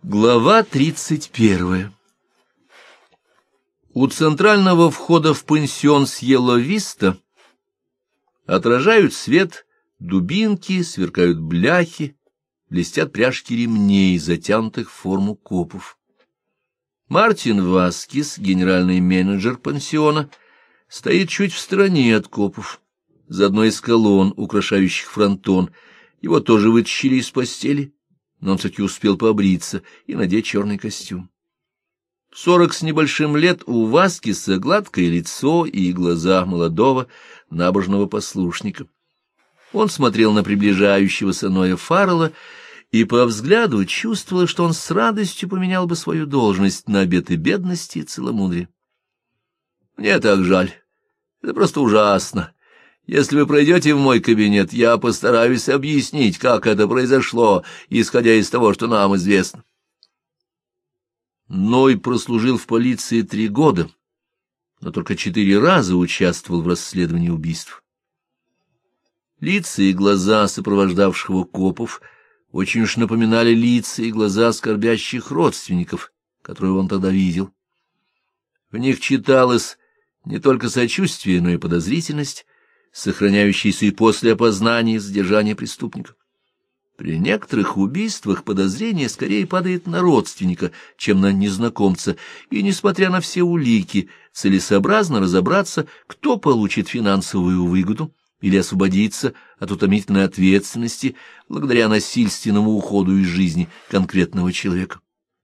Глава 31. У центрального входа в пансион Сьелла-Виста отражают свет дубинки, сверкают бляхи, блестят пряжки ремней, затянутых в форму копов. Мартин Васкис, генеральный менеджер пансиона, стоит чуть в стороне от копов, за одной из колонн, украшающих фронтон. Его тоже вытащили из постели, но он все-таки успел побриться и надеть черный костюм. 40 с небольшим лет, у Васкиса гладкое лицо и глаза молодого набожного послушника. Он смотрел на приближающегося Ноя Фаррелла и по взгляду чувствовал, что он с радостью поменял бы свою должность на обеты бедности и целомудрия. «Мне так жаль. Это просто ужасно. Если вы пройдете в мой кабинет, я постараюсь объяснить, как это произошло, исходя из того, что нам известно». Ной прослужил в полиции 3 года, но только 4 раза участвовал в расследовании убийств. Лица и глаза сопровождавших копов очень уж напоминали лица и глаза скорбящих родственников, которые он тогда видел. В них читалось не только сочувствие, но и подозрительность, сохраняющийся и после опознания и задержания преступника. При некоторых убийствах подозрение скорее падает на родственника, чем на незнакомца, и, несмотря на все улики, целесообразно разобраться, кто получит финансовую выгоду или освободится от утомительной ответственности благодаря насильственному уходу из жизни конкретного человека.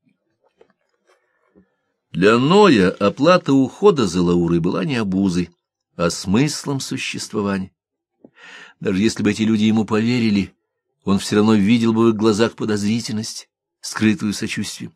Для Ноя оплата ухода за Лаурой была не обузой, а смыслом существования. Даже если бы эти люди ему поверили, он все равно видел бы в их глазах подозрительность, скрытую сочувствием.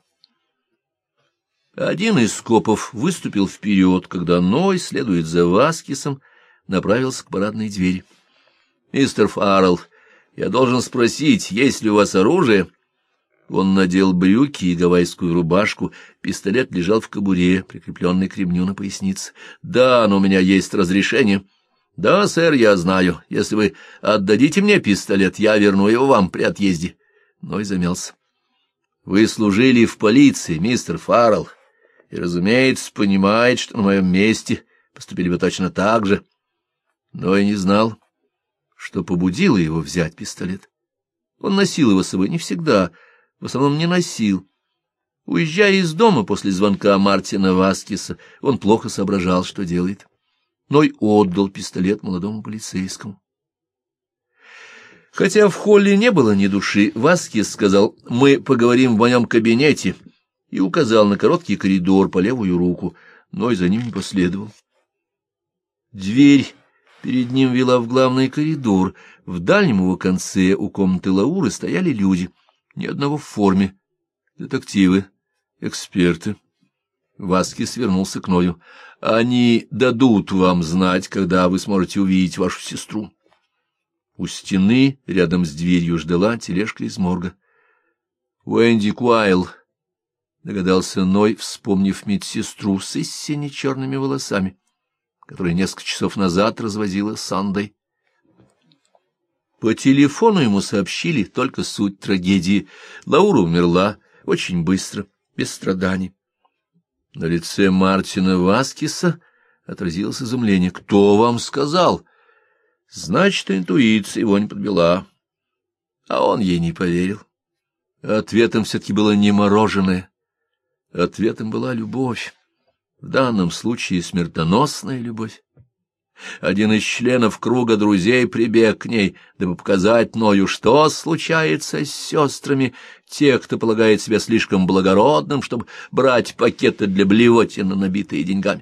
Один из копов выступил вперед, когда Ной, следуя за Васкисом, направился к парадной двери. «Мистер Фаррелл, я должен спросить, есть ли у вас оружие?» Он надел брюки и гавайскую рубашку, пистолет лежал в кобуре, прикрепленный к ремню на пояснице. «Да, но у меня есть разрешение». «Да, сэр, я знаю. Если вы отдадите мне пистолет, я верну его вам при отъезде». Ной замялся. «Вы служили в полиции, мистер Фаррелл, и, разумеется, понимаете, что на моем месте поступили бы точно так же». Ной не знал, что побудило его взять пистолет. Он носил его с собой не всегда, в основном не носил. Уезжая из дома после звонка Мартина Васкиса, он плохо соображал, что делает. Ной отдал пистолет молодому полицейскому. Хотя в холле не было ни души, Васкис сказал: «Мы поговорим в моем кабинете», и указал на короткий коридор по левую руку. Ной за ним не последовал. Дверь перед ним вела в главный коридор. В дальнем его конце у комнаты Лауры стояли люди, ни одного в форме. Детективы, эксперты. Васкис вернулся к Ною. «Они дадут вам знать, когда вы сможете увидеть вашу сестру». У стены рядом с дверью ждала тележка из морга. «Уэнди Куайл», — догадался Ной, вспомнив медсестру с истинно черными волосами, которая несколько часов назад развозила Сандой. По телефону ему сообщили только суть трагедии. Лаура умерла очень быстро, без страданий. На лице Мартина Васкиса отразилось изумление. «Кто вам сказал?» Значит, интуиция его не подвела. А он ей не поверил. Ответом все-таки было не мороженое. Ответом была любовь. В данном случае смертоносная любовь. Один из членов круга друзей прибег к ней, дабы показать Ною, что случается с сестрами, тех, кто полагает себя слишком благородным, чтобы брать пакеты для блевотины, набитые деньгами.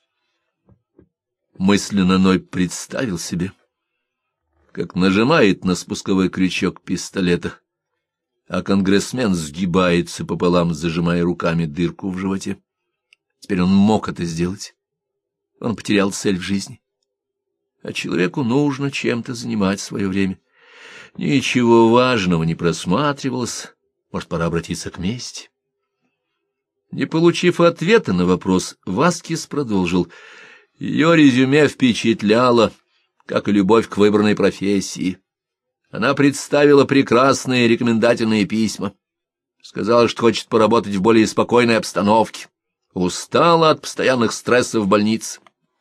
Мысленно Ной представил себе, как нажимает на спусковой крючок пистолета, а конгрессмен сгибается пополам, зажимая руками дырку в животе. Теперь он мог это сделать. Он потерял цель в жизни. А человеку нужно чем-то занимать свое время. Ничего важного не просматривалось, может, пора обратиться к мести. Не получив ответа на вопрос, Васкис продолжил. Ее резюме впечатляло, как и любовь к выбранной профессии. Она представила прекрасные рекомендательные письма. Сказала, что хочет поработать в более спокойной обстановке. Устала от постоянных стрессов в больнице.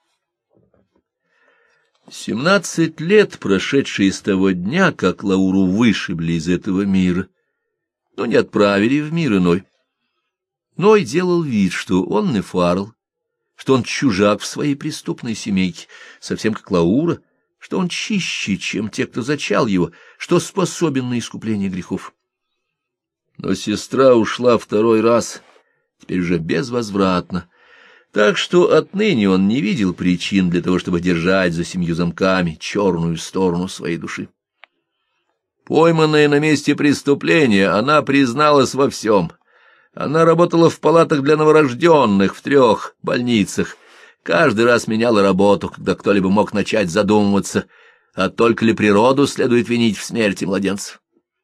17 лет, прошедшие с того дня, как Лауру вышибли из этого мира, но не отправили в мир иной. Ной делал вид, что он не Фаррелл, что он чужак в своей преступной семейке, совсем как Лаура, что он чище, чем те, кто зачал его, что способен на искупление грехов. Но сестра ушла второй раз, теперь уже безвозвратно, так что отныне он не видел причин для того, чтобы держать за 7 замками черную сторону своей души. Пойманная на месте преступления, она призналась во всем. Она работала в палатах для новорожденных в 3 больницах, каждый раз меняла работу, когда кто-либо мог начать задумываться, а только ли природу следует винить в смерти младенцев.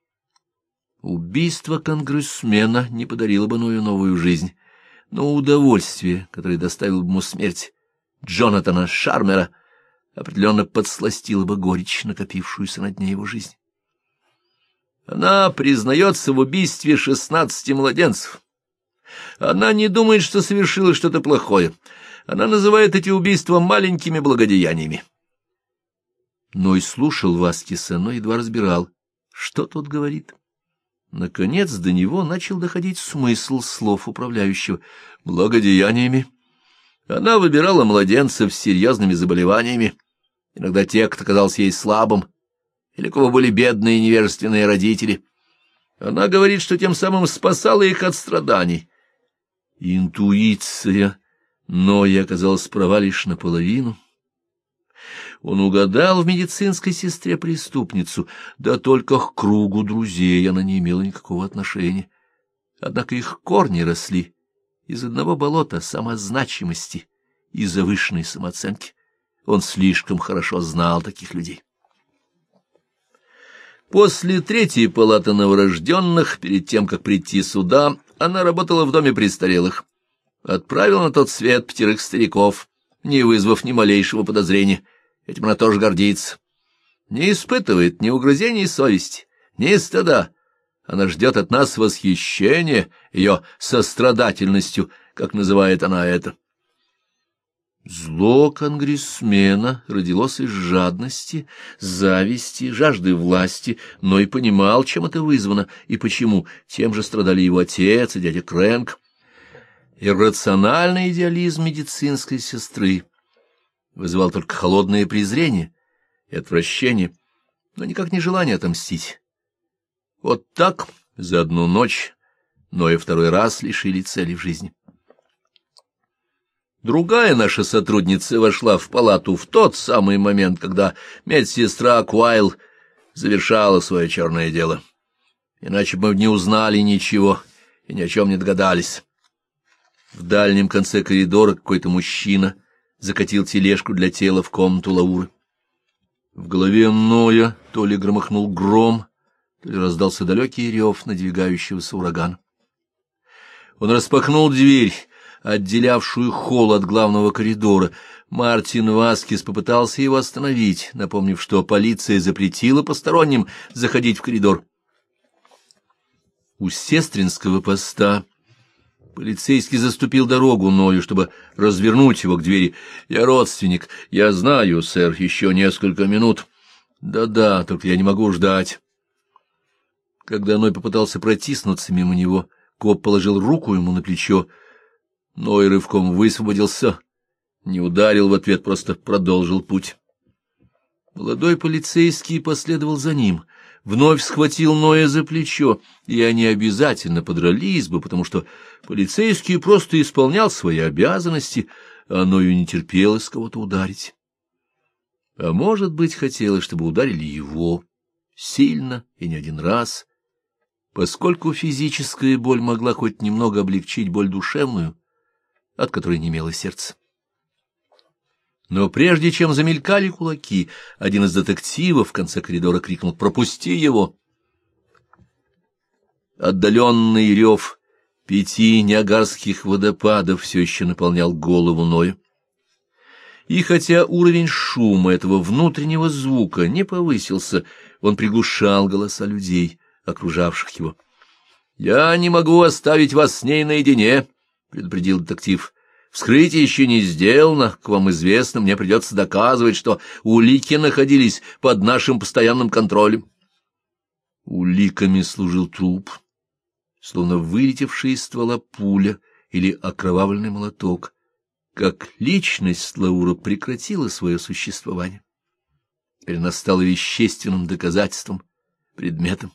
Убийство конгрессмена не подарило бы Ною новую жизнь, но удовольствие, которое доставило бы ему смерть Джонатана Шармера, определенно подсластило бы горечь, накопившуюся на дне его жизни. Она признается в убийстве 16 младенцев. Она не думает, что совершила что-то плохое. Она называет эти убийства маленькими благодеяниями. Ной слушал Васкиса, но едва разбирал, что тот говорит. Наконец до него начал доходить смысл слов управляющего. Благодеяниями. Она выбирала младенцев с серьезными заболеваниями, иногда тех, кто казался ей слабым, или у кого были бедные невежественные родители. Она говорит, что тем самым спасала их от страданий. Интуиция Ноя оказалась права лишь наполовину. Он угадал в медицинской сестре преступницу, да только к кругу друзей она не имела никакого отношения. Однако их корни росли из одного болота самозначимости и завышенной самооценки. Он слишком хорошо знал таких людей. После 3-й палаты новорожденных, перед тем, как прийти сюда, она работала в доме престарелых. Отправила на тот свет 5 стариков, не вызвав ни малейшего подозрения. Этим она тоже гордится. Не испытывает ни угрызений совести, ни стыда. Она ждет от нас восхищения ее сострадательностью, как называет она это. Зло конгрессмена родилось из жадности, зависти, жажды власти, но и понимал, чем это вызвано и почему. Тем же страдали его отец и дядя Крэнк. Иррациональный идеализм медицинской сестры вызывал только холодное презрение и отвращение, но никак не желание отомстить. Вот так за одну ночь Ноя второй раз лишили цели в жизни. Другая наша сотрудница вошла в палату в тот самый момент, когда медсестра Куайл завершала свое черное дело. Иначе бы мы не узнали ничего и ни о чем не догадались. В дальнем конце коридора какой-то мужчина закатил тележку для тела в комнату Лауры. В голове Ноя то ли громыхнул гром, то ли раздался далекий рев надвигающегося урагана. Он распахнул дверь, отделявшую холл от главного коридора. Мартин Васкис попытался его остановить, напомнив, что полиция запретила посторонним заходить в коридор. У сестринского поста полицейский заступил дорогу Ною, чтобы развернуть его к двери. «Я родственник. Я знаю, сэр, еще несколько минут». «Да-да, только я не могу ждать». Когда Ной попытался протиснуться мимо него, коп положил руку ему на плечо. Ной рывком высвободился, не ударил в ответ, просто продолжил путь. Молодой полицейский последовал за ним, вновь схватил Ноя за плечо, и они обязательно подрались бы, потому что полицейский просто исполнял свои обязанности, а Ною не терпелось кого-то ударить. А может быть, хотелось, чтобы ударили его, сильно и не один раз, поскольку физическая боль могла хоть немного облегчить боль душевную, от которой не имело сердца. Но прежде чем замелькали кулаки, один из детективов в конце коридора крикнул: «Пропусти его!» Отдаленный рев 5 Ниагарских водопадов все еще наполнял голову Ноя. И хотя уровень шума этого внутреннего звука не повысился, он приглушал голоса людей, окружавших его. Я не могу оставить вас с ней наедине, — предупредил детектив. Вскрытие еще не сделано, к вам известно, мне придется доказывать, что улики находились под нашим постоянным контролем. Уликами служил труп, словно вылетевший из ствола пуля или окровавленный молоток. Как личность Лаура прекратила свое существование. Теперь она стала вещественным доказательством, предметом.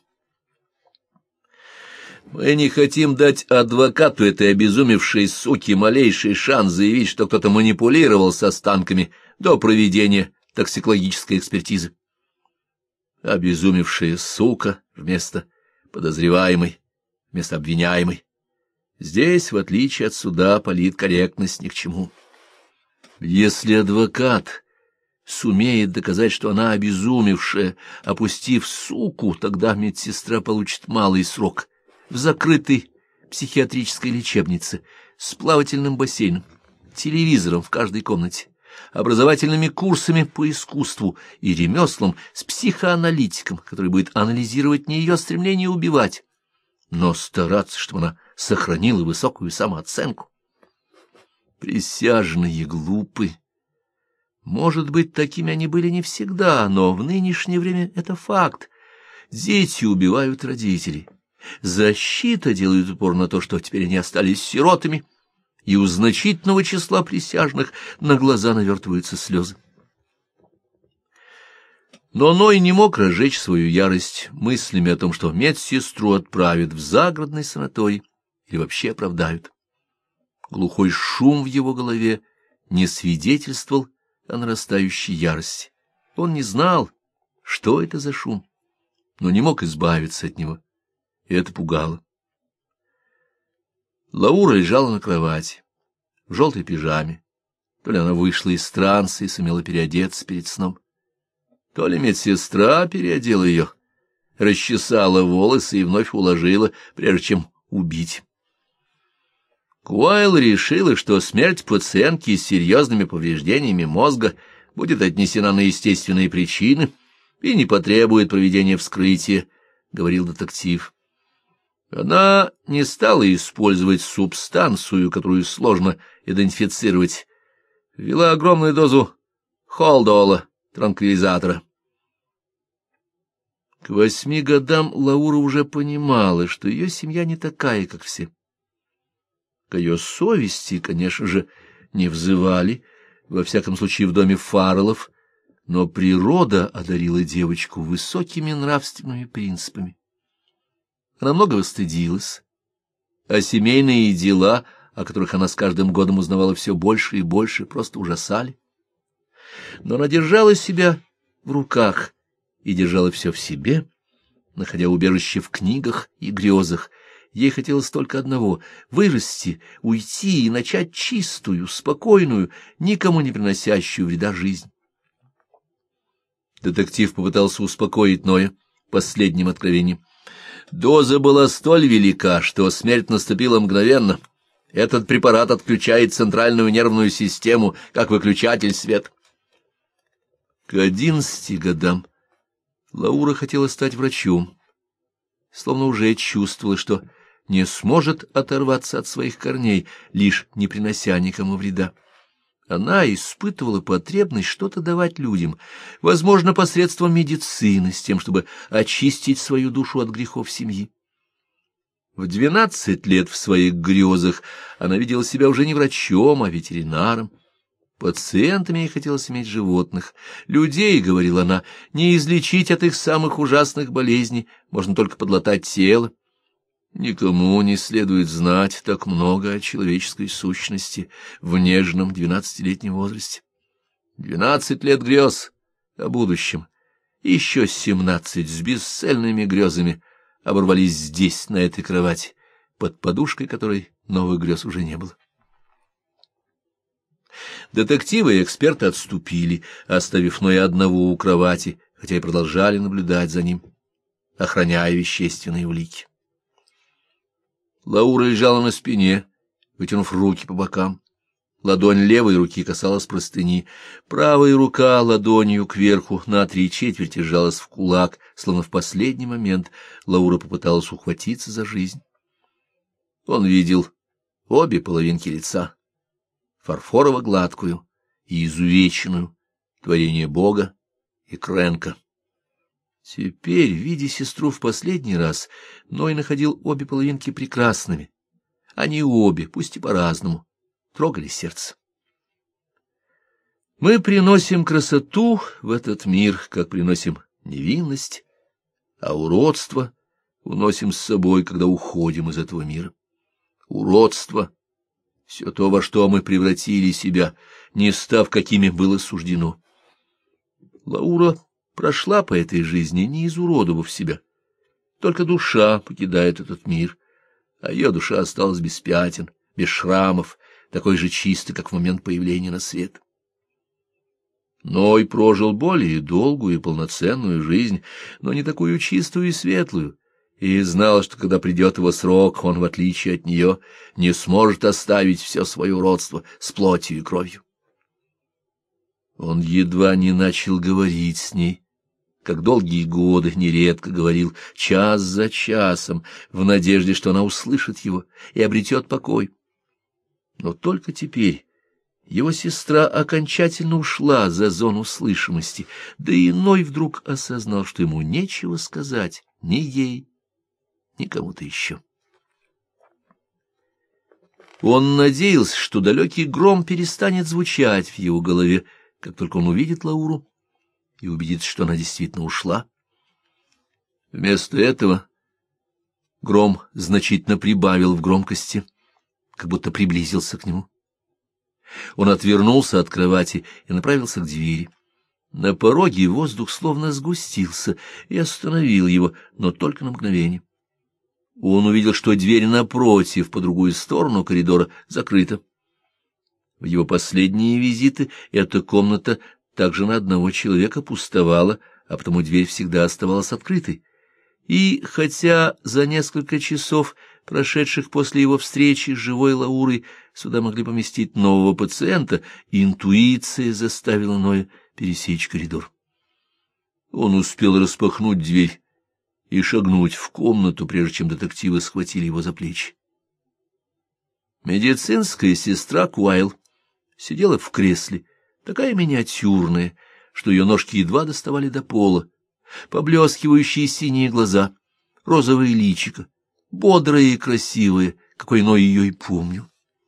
Мы не хотим дать адвокату этой обезумевшей суки малейший шанс заявить, что кто-то манипулировал с останками до проведения токсикологической экспертизы. Обезумевшая сука вместо подозреваемой, вместо обвиняемой. Здесь, в отличие от суда, политкорректность ни к чему. Если адвокат сумеет доказать, что она обезумевшая, опустив суку, тогда медсестра получит малый срок в закрытой психиатрической лечебнице с плавательным бассейном, телевизором в каждой комнате, образовательными курсами по искусству и ремеслам с психоаналитиком, который будет анализировать не ее стремление убивать, но стараться, чтобы она сохранила высокую самооценку. Присяжные глупы. Может быть, такими они были не всегда, но в нынешнее время это факт. Дети убивают родителей. Защита делает упор на то, что теперь они остались сиротами, и у значительного числа присяжных на глаза навертываются слезы. Но Ной не мог разжечь свою ярость мыслями о том, что медсестру отправят в загородный санаторий или вообще оправдают. Глухой шум в его голове не свидетельствовал о нарастающей ярости. Он не знал, что это за шум, но не мог избавиться от него, и это пугало. Лаура лежала на кровати, в желтой пижаме. То ли она вышла из транса и сумела переодеться перед сном, то ли медсестра переодела ее, расчесала волосы и вновь уложила, прежде чем убить. Куайл решила, что смерть пациентки с серьезными повреждениями мозга будет отнесена на естественные причины и не потребует проведения вскрытия, — говорил детектив. Она не стала использовать субстанцию, которую сложно идентифицировать. Ввела огромную дозу холдола, транквилизатора. К 8 годам Лаура уже понимала, что ее семья не такая, как все. К ее совести, конечно же, не взывали, во всяком случае в доме Фарреллов, но природа одарила девочку высокими нравственными принципами. Она многого стыдилась, а семейные дела, о которых она с каждым годом узнавала все больше и больше, просто ужасали. Но она держала себя в руках и держала все в себе, находя убежище в книгах и грезах. Ей хотелось только одного — вырасти, уйти и начать чистую, спокойную, никому не приносящую вреда жизнь. Детектив попытался успокоить Ноя последним откровением. Доза была столь велика, что смерть наступила мгновенно. Этот препарат отключает центральную нервную систему, как выключатель света. К 11 годам Лаура хотела стать врачом, словно уже чувствовала, что не сможет оторваться от своих корней, лишь не принося никому вреда. Она испытывала потребность что-то давать людям, возможно, посредством медицины, с тем, чтобы очистить свою душу от грехов семьи. В 12 лет в своих грезах она видела себя уже не врачом, а ветеринаром. Пациентами ей хотелось иметь животных. Людей, говорила она, не излечить от их самых ужасных болезней, можно только подлатать тело. Никому не следует знать так много о человеческой сущности в нежном 12-летнем возрасте. 12 лет грез о будущем, и еще 17 с бесцельными грезами оборвались здесь, на этой кровати, под подушкой которой новых грез уже не было. Детективы и эксперты отступили, оставив Ноя одного у кровати, хотя и продолжали наблюдать за ним, охраняя вещественные улики. Лаура лежала на спине, вытянув руки по бокам. Ладонь левой руки касалась простыни. Правая рука ладонью кверху на 3/4 сжалась в кулак, словно в последний момент Лаура попыталась ухватиться за жизнь. Он видел обе половинки лица, фарфорово-гладкую и изувеченную, творение Бога и Крэнка. Теперь, видя сестру в последний раз, Ной находил обе половинки прекрасными. Они обе, пусть и по-разному, трогали сердце. Мы приносим красоту в этот мир, как приносим невинность, а уродство уносим с собой, когда уходим из этого мира. Уродство — все то, во что мы превратили себя, не став, какими было суждено. Лаура прошла по этой жизни, не изуродовав себя. Только душа покидает этот мир, а ее душа осталась без пятен, без шрамов, такой же чистой, как в момент появления на свет. Ной прожил более долгую и полноценную жизнь, но не такую чистую и светлую, и знал, что когда придет его срок, он, в отличие от нее, не сможет оставить все свое уродство с плотью и кровью. Он едва не начал говорить с ней, как долгие годы нередко говорил, час за часом, в надежде, что она услышит его и обретет покой. Но только теперь его сестра окончательно ушла за зону слышимости, да и Ной вдруг осознал, что ему нечего сказать ни ей, ни кому-то еще. Он надеялся, что далекий гром перестанет звучать в его голове, как только он увидит Лауру и убедится, что она действительно ушла. Вместо этого гром значительно прибавил в громкости, как будто приблизился к нему. Он отвернулся от кровати и направился к двери. На пороге воздух словно сгустился и остановил его, но только на мгновение. Он увидел, что дверь напротив, по другую сторону коридора, закрыта. В его последние визиты эта комната также на одного человека пустовала, а потому дверь всегда оставалась открытой. И хотя за несколько часов, прошедших после его встречи с живой Лаурой, сюда могли поместить нового пациента, интуиция заставила Ноя пересечь коридор. Он успел распахнуть дверь и шагнуть в комнату, прежде чем детективы схватили его за плечи. Медицинская сестра Куайл сидела в кресле, такая миниатюрная, что ее ножки едва доставали до пола, поблескивающие синие глаза, розовое личико, бодрое и красивое, какой Ной ее и помнил.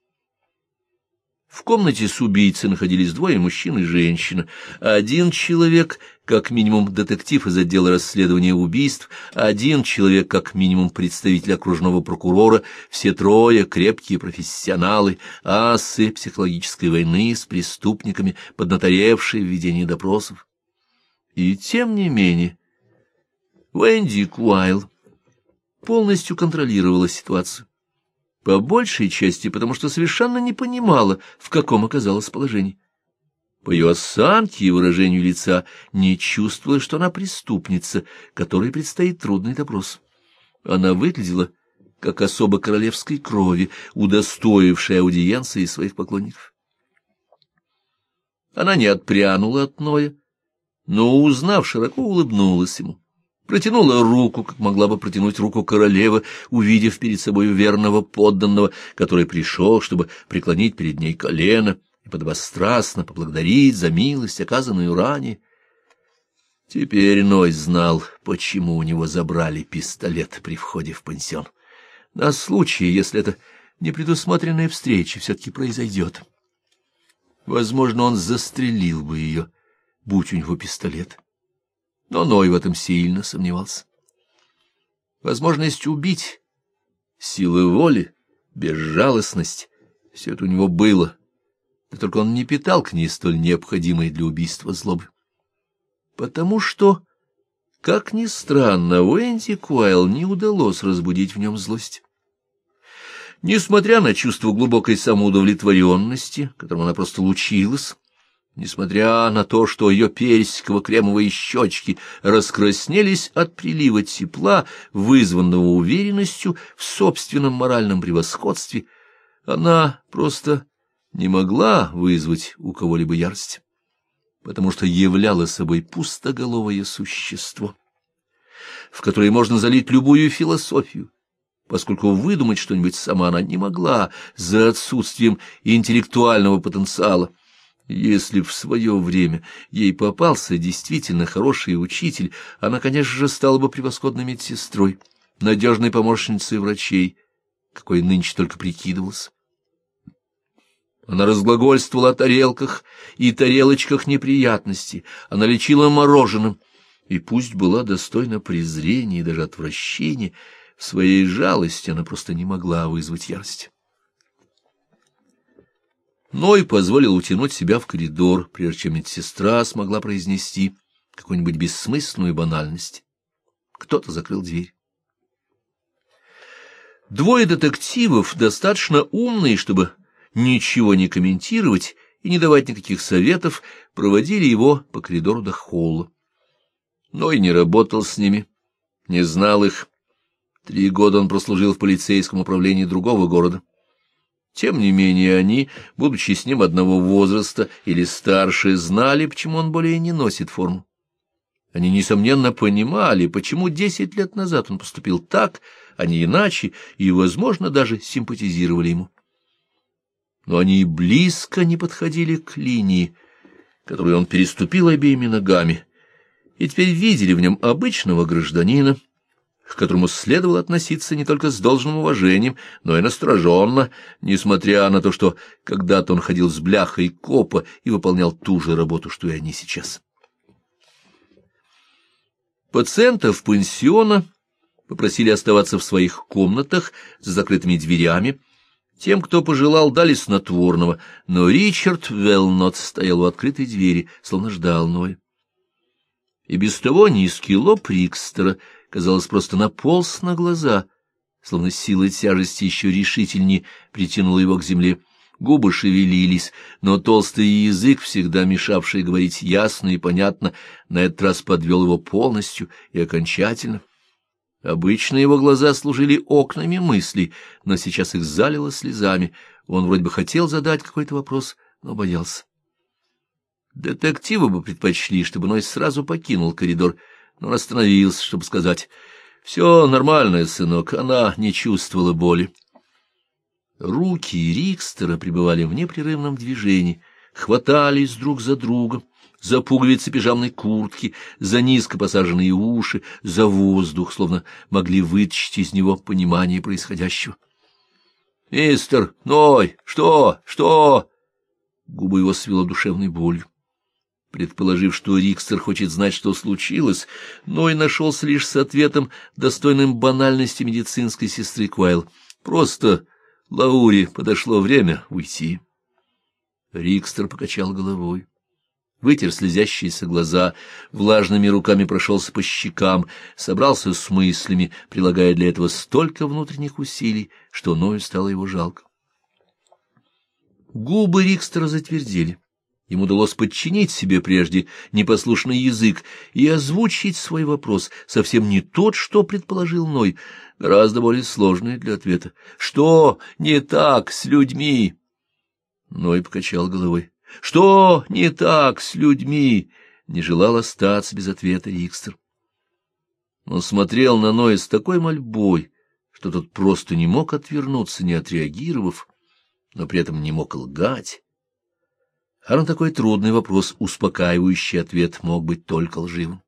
В комнате с убийцей находились двое мужчин и женщина. Один человек, как минимум детектив из отдела расследования убийств, один человек, как минимум представитель окружного прокурора, все трое крепкие профессионалы, асы психологической войны с преступниками, поднаторевшие в ведении допросов. И тем не менее, Уэнди Куайл полностью контролировала ситуацию. По большей части, потому что совершенно не понимала, в каком оказалась положении. По ее осанке и выражению лица не чувствовала, что она преступница, которой предстоит трудный допрос. Она выглядела как особа королевской крови, удостоившая аудиенции своих поклонников. Она не отпрянула от Ноя, но, узнав, широко улыбнулась ему. Протянула руку, как могла бы протянуть руку королева, увидев перед собой верного подданного, который пришел, чтобы преклонить перед ней колено и подобострастно поблагодарить за милость, оказанную ранее. Теперь Ной знал, почему у него забрали пистолет при входе в пансион. На случай, если эта непредусмотренная встреча все-таки произойдет. Возможно, он застрелил бы ее, будь у него пистолет. Но Ной в этом сильно сомневался. Возможность убить, силы воли, безжалостность — все это у него было, да только он не питал к ней столь необходимой для убийства злобы. Потому что, как ни странно, Уэнди Куайл не удалось разбудить в нем злость. Несмотря на чувство глубокой самоудовлетворенности, которым она просто лучилась, несмотря на то, что ее персиково-кремовые щечки раскраснелись от прилива тепла, вызванного уверенностью в собственном моральном превосходстве, она просто не могла вызвать у кого-либо ярость, потому что являла собой пустоголовое существо, в которое можно залить любую философию, поскольку выдумать что-нибудь сама она не могла за отсутствием интеллектуального потенциала. Если в свое время ей попался действительно хороший учитель, она, конечно же, стала бы превосходной медсестрой, надежной помощницей врачей, какой нынче только прикидывалась. Она разглагольствовала о тарелках и тарелочках неприятностей, она лечила мороженым, и пусть была достойна презрения и даже отвращения, в своей жалости она просто не могла вызвать ярость. Ной позволил утянуть себя в коридор, прежде чем медсестра смогла произнести какую-нибудь бессмысленную банальность. Кто-то закрыл дверь. Двое детективов, достаточно умные, чтобы ничего не комментировать и не давать никаких советов, проводили его по коридору до холла. Ной не работал с ними, не знал их. 3 года он прослужил в полицейском управлении другого города. Тем не менее они, будучи с ним одного возраста или старше, знали, почему он более не носит форму. Они, несомненно, понимали, почему 10 лет назад он поступил так, а не иначе, и, возможно, даже симпатизировали ему. Но они и близко не подходили к линии, которую он переступил обеими ногами, и теперь видели в нем обычного гражданина, к которому следовало относиться не только с должным уважением, но и настороженно, несмотря на то, что когда-то он ходил с бляхой копа и выполнял ту же работу, что и они сейчас. Пациентов пансиона попросили оставаться в своих комнатах за закрытыми дверями. Тем, кто пожелал, дали снотворного, но Ричард Велнот стоял у открытой двери, словно ждал Ноя. И без того низкий лоб Рикстера, казалось, просто наполз на глаза, словно сила тяжести еще решительнее притянула его к земле. Губы шевелились, но толстый язык, всегда мешавший говорить ясно и понятно, на этот раз подвел его полностью и окончательно. Обычно его глаза служили окнами мыслей, но сейчас их залило слезами. Он вроде бы хотел задать какой-то вопрос, но боялся. Детективы бы предпочли, чтобы Ной сразу покинул коридор, но он остановился, чтобы сказать: «Все нормально, сынок, она не чувствовала боли». Руки Рикстера пребывали в непрерывном движении, хватались друг за другом, за пуговицы пижамной куртки, за низко посаженные уши, за воздух, словно могли вытащить из него понимание происходящего. «Мистер Ной, что? Губы его свело душевной болью. Предположив, что Рикстер хочет знать, что случилось, Ной нашелся лишь с ответом, достойным банальности медицинской сестры Квайл. «Просто Лауре подошло время уйти». Рикстер покачал головой, вытер слезящиеся глаза, влажными руками прошелся по щекам, собрался с мыслями, прилагая для этого столько внутренних усилий, что Ною стало его жалко. Губы Рикстера затвердели. Ему удалось подчинить себе прежде непослушный язык и озвучить свой вопрос, совсем не тот, что предположил Ной, гораздо более сложный для ответа. «Что не так с людьми?» Ной покачал головой. «Что не так с людьми?» Не желал остаться без ответа Рикстер. Он смотрел на Ноя с такой мольбой, что тот просто не мог отвернуться, не отреагировав, но при этом не мог лгать. А на такой трудный вопрос успокаивающий ответ мог быть только лживым.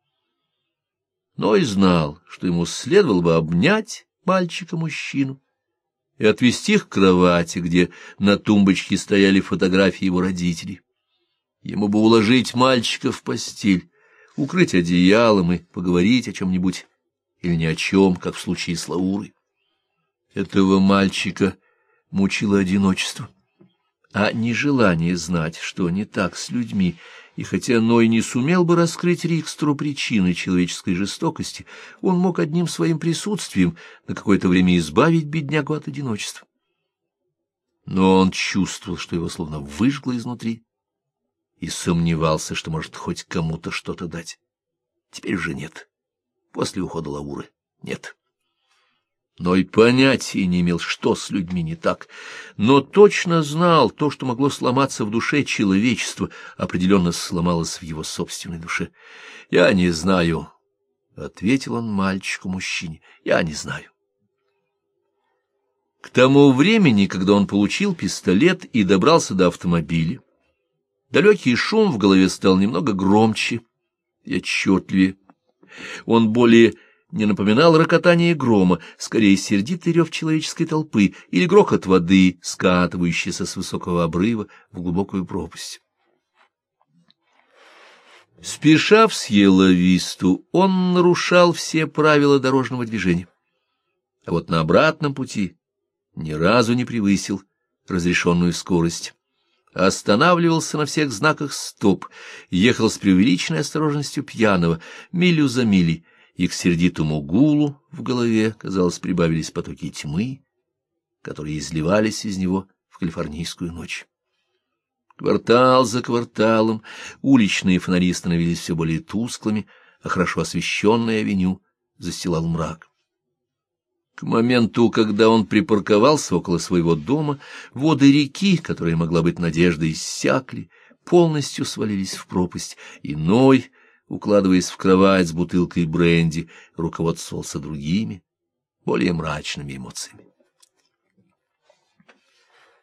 Ной знал, что ему следовало бы обнять мальчика-мужчину и отвезти их к кровати, где на тумбочке стояли фотографии его родителей. Ему бы уложить мальчика в постель, укрыть одеялом и поговорить о чем-нибудь или ни о чем, как в случае с Лаурой. Этого мальчика мучило одиночество, а нежелание знать, что не так с людьми, и хотя Ной не сумел бы раскрыть Рикстеру причины человеческой жестокости, он мог одним своим присутствием на какое-то время избавить беднягу от одиночества. Но он чувствовал, что его словно выжгло изнутри, и сомневался, что может хоть кому-то что-то дать. Теперь уже нет. После ухода Лауры нет. Но и понятия не имел, что с людьми не так, но точно знал, то, что могло сломаться в душе человечества, определенно сломалось в его собственной душе. — Я не знаю, — ответил он мальчику-мужчине, — я не знаю. К тому времени, когда он получил пистолет и добрался до автомобиля, далекий шум в голове стал немного громче и отчетливее. Он более не напоминал рокотание грома, скорее сердитый рев человеческой толпы или грохот воды, скатывающейся с высокого обрыва в глубокую пропасть. Спеша в Сьелла-Висту, он нарушал все правила дорожного движения. А вот на обратном пути ни разу не превысил разрешенную скорость. Останавливался на всех знаках «стоп», ехал с преувеличенной осторожностью пьяного, милю за милей, и к сердитому гулу в голове, казалось, прибавились потоки тьмы, которые изливались из него в калифорнийскую ночь. Квартал за кварталом уличные фонари становились все более тусклыми, а хорошо освещенная авеню застилал мрак. К моменту, когда он припарковался около своего дома, воды реки, которая могла быть надеждой, иссякли, полностью свалились в пропасть, и Ной, укладываясь в кровать с бутылкой бренди, руководствовался другими, более мрачными эмоциями.